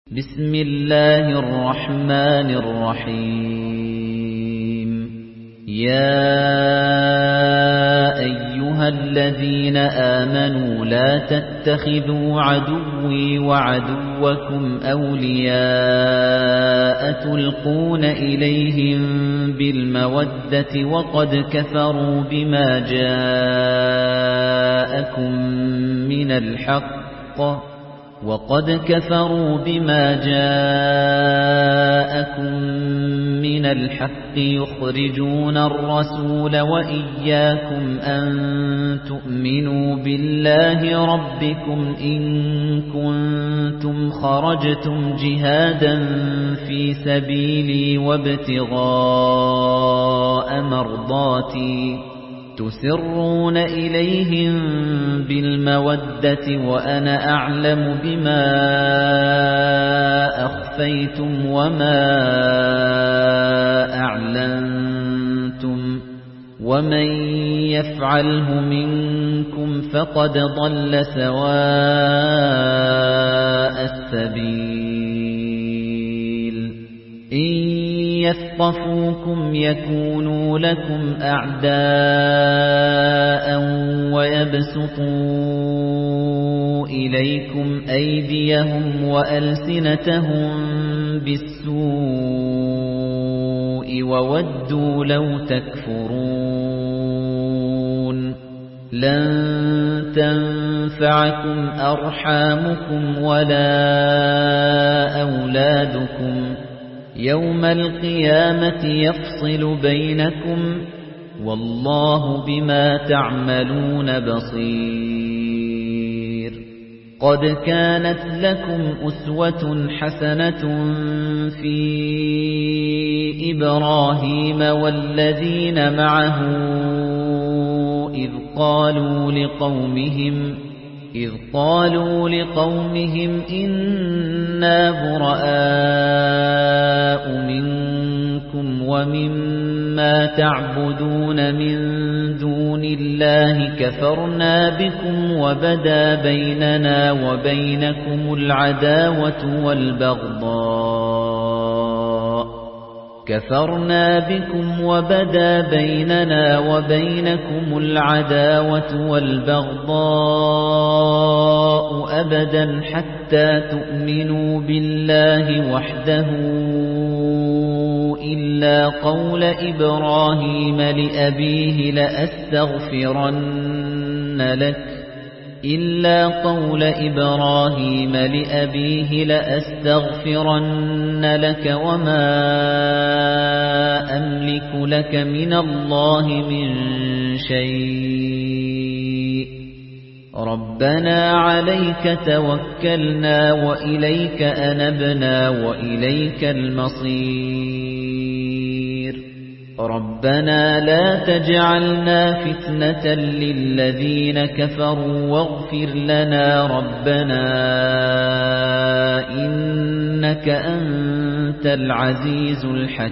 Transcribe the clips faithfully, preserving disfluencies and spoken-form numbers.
بسم الله الرحمن الرحيم يا أيها الذين آمنوا لا تتخذوا عدوي وعدوكم أولياء تلقون إليهم بالمودة وقد كفروا بما جاءكم من الحق وَقَدْ كَفَرُوا بِمَا جَاءَكُم مِّنَ الْحَقِّ يُخْرِجُونَ الرَّسُولَ وَإِيَّاكُمْ أَن تُؤْمِنُوا بِاللَّهِ رَبِّكُمْ إِن كُنتُمْ خَرَجْتُمْ جِهَادًا فِي سَبِيلِي وَابْتِغَاءَ مَرْضَاتِي تُسِرُّونَ إِلَيْهِم بِالْمَوَدَّةِ وَأَنَا أَعْلَمُ بِمَا أَخْفَيْتُمْ وَمَا أَعْلَنتُمْ وَمَن يَفْعَلْهُ مِنكُمْ فَقَدْ ضَلَّ سَوَاءَ السَّبِيلِ إِن يَثْقَفُوكُمْ يَكُونُوا لَكُمْ أَعْدَاءً وَيَبْسُطُوا إِلَيْكُمْ أَيْدِيَهُمْ وَأَلْسِنَتَهُم بِالسُّوءِ وَوَدُّوا لَوْ تَكْفُرُونَ لَن تَنفَعَكُمْ أَرْحَامُكُمْ وَلَا أَوْلَادُكُمْ يَوْمَ الْقِيَامَةِ يَفْصِلُ بَيْنَكُمْ وَاللَّهُ بِمَا تَعْمَلُونَ بَصِيرٌ قَدْ كَانَتْ لَكُمْ أُسْوَةٌ حَسَنَةٌ فِي إِبْرَاهِيمَ وَالَّذِينَ مَعَهُ إِذْ قَالُوا لِقَوْمِهِمْ إِذْ قَالُوا لِقَوْمِهِمْ إِنَّا بُرَآءُ مِنكُمْ وَمِمَّا تَعْبُدُونَ مِن دُونِ اللَّهِ كَفَرْنَا بِكُمْ وَبَدَا بَيْنَنَا وَبَيْنَكُمُ الْعَدَاوَةُ وَالْبَغْضَاءُ كَفَرْنَا بِكُمْ وَبَدَا بَيْنَنَا وَبَيْنَكُمُ الْعَدَاوَةُ وَالْبَغْضَاءُ أَبَدًا حَتَّى تُؤْمِنُوا بِاللَّهِ وَحْدَهُ إِلَّا قَوْلَ إِبْرَاهِيمَ لِأَبِيهِ لَأَسْتَغْفِرَنَّ لَكَ إِلَّا قَوْلَ إِبْرَاهِيمَ لِأَبِيهِ لَأَسْتَغْفِرَنَّ لَكَ وَمَا أَمْلِكُ لَكَ مِنَ اللَّهِ مِنْ شَيْءٍ رَبَّنَا عَلَيْكَ تَوَكَّلْنَا وَإِلَيْكَ أَنَبْنَا وَإِلَيْكَ الْمَصِيرُ رَبَّنَا لَا تَجْعَلْنَا فِتْنَةً لِّلَّذِينَ كَفَرُوا وَاغْفِرْ لَنَا رَبَّنَا إِنَّكَ أَنتَ الْعَزِيزُ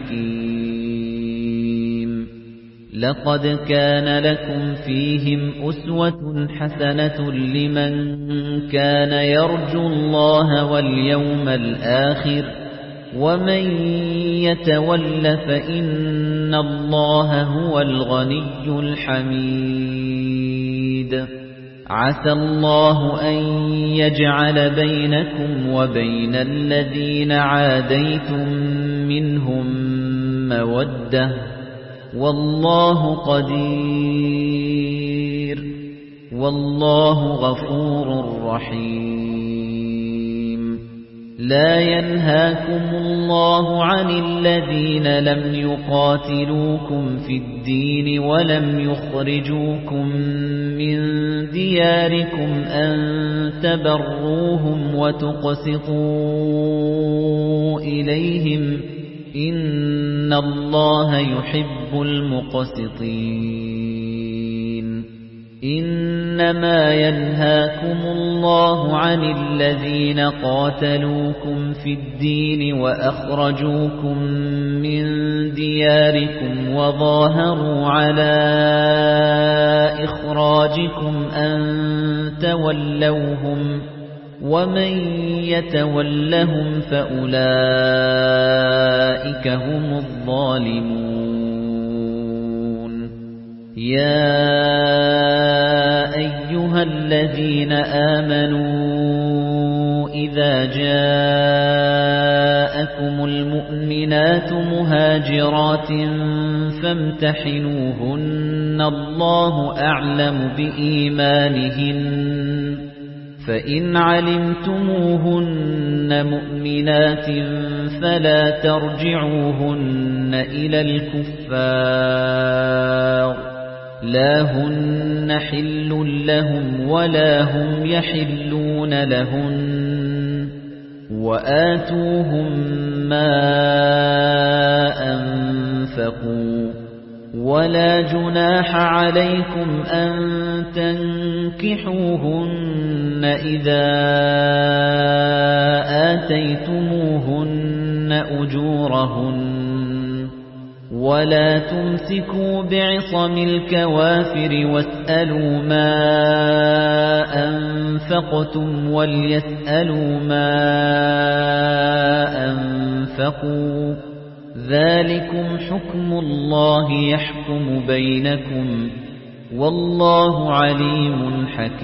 الْحَكِيمُ لَقَدْ كَانَ لَكُمْ فِيهِمْ أُسْوَةٌ حَسَنَةٌ لِّمَن كَانَ يَرْجُو اللَّهَ وَالْيَوْمَ الْآخِرَ وَمَن يَتَوَلَّ فَإِنَّ اللَّهَ هُوَ الْغَنِيُّ الْحَمِيدُ عَسَى اللَّهُ أَن يَجْعَلَ بَيْنَكُمْ وَبَيْنَ الَّذِينَ عَادَيْتُم مِّنْهُم مَّوَدَّةً وَاللَّهُ قَدِيرٌ وَاللَّهُ غَفُورٌ رَّحِيمٌ لا ينهاكم الله عن الذين لم يقاتلوكم في الدين ولم يخرجوكم من دياركم أن تبروهم وتقسطوا إليهم إن الله يحب المقسطين إنما ينهاكم الله عن الذين قاتلوكم في الدين وأخرجوكم من دياركم وظاهروا على إخراجكم أن تولوهم وَمَن يَتَوَلَّهُمْ فَأُولَئِكَ هُمُ الظَّالِمُونَ يَا أَيُّهَا الَّذِينَ آمَنُوا إِذَا جَاءَكُمُ الْمُؤْمِنَاتُ مُهَاجِرَاتٍ فَامْتَحِنُوهُنَّ اللَّهُ أَعْلَمُ بِإِيمَانِهِنَّ فَإِنْ عَلِمْتُمُوهُنَّ مُؤْمِنَاتٍ فَلَا تَرْجِعُوهُنَّ إِلَى الْكُفَّارِ لَا هُنَّ حِلٌّ لَّهُمْ وَلَا هُمْ يَحِلُّونَ لَهُنَّ وَآتُوهُم مَّا أَنفَقُوا وَلَا جُنَاحَ عَلَيْكُمْ أَن تَنكِحُوهُنَّ إِذَا آتَيْتُمُوهُنَّ أُجُورَهُنَّ وَلَا تُمْسِكُوا بِعِصَمِ الْكَوَافِرِ وَاسْأَلُوا مَا أَنفَقْتُمْ وَلْيَسْأَلُوا مَا أَنفَقُوا ذَلِكُمْ حُكْمُ اللَّهِ يَحْكُمُ بَيْنَكُمْ وَاللَّهُ عَلِيمٌ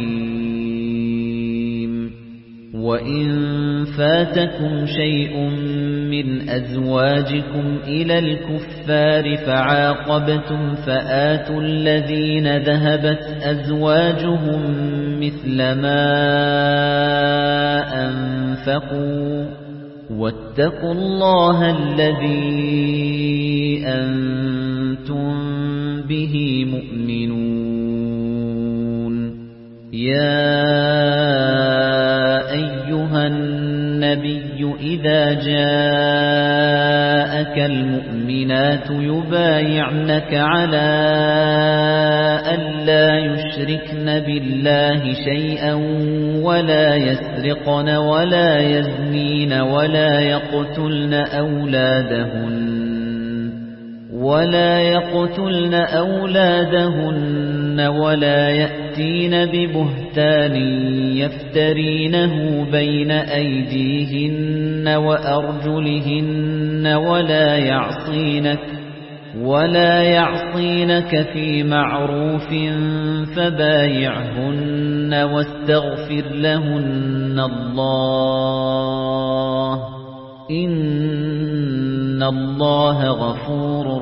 حَكِيمٌ وَإِن فَاتَكُمْ شَيْءٌ مِّنْ أَزْوَاجِكُمْ إِلَى الْكُفَّارِ فَعَاقَبْتُمْ فَآتُوا الَّذِينَ ذَهَبَتْ أَزْوَاجُهُم مِّثْلَ مَا أَنفَقُوا وَاتَّقُوا اللَّهَ الَّذِي أَنتُم بِهِ مُؤْمِنُونَ يَا أَيُّهَا النَّبِيُّ إِذَا جَاءَكَ الْمُؤْمِنَاتُ يُبَايِعْنَكَ عَلَىٰ أَلَّا يُشْرِكْنَ بِاللَّهِ شَيْئًا وَلَا يَسْرِقْنَ وَلَا يَزْنِينَ وَلَا يَقْتُلْنَ أَوْلَادَهُنَّ وَلَا يَقْتُلْنَ أَوْلَادَهُنَّ وَلَا يَأْتِينَ بِبُهْتَانٍ يَفْتَرِينَهُ بَيْنَ أَيْدِيهِنَّ وَأَرْجُلِهِنَّ وَلَا يَعْصِينَكَ وَلَا يَعْصِينَكَ فِي مَعْرُوفٍ فَبَايِعْهُنَّ وَاسْتَغْفِرْ لَهُنَّ اللَّهَ إِنَّ اللَّهَ غَفُورٌ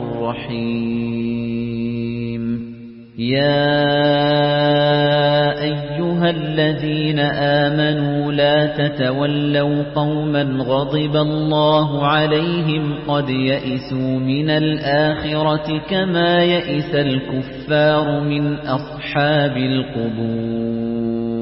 رَّحِيمٌ يَا أَيُّهَا الَّذِينَ آمَنُوا لَا تَتَوَلَّوْا قَوْمًا غَضِبَ اللَّهُ عَلَيْهِمْ قَدْ يَئِسُوا مِنَ الْآخِرَةِ كَمَا يَئِسَ الْكُفَّارُ مِنْ أَصْحَابِ الْقُبُورِ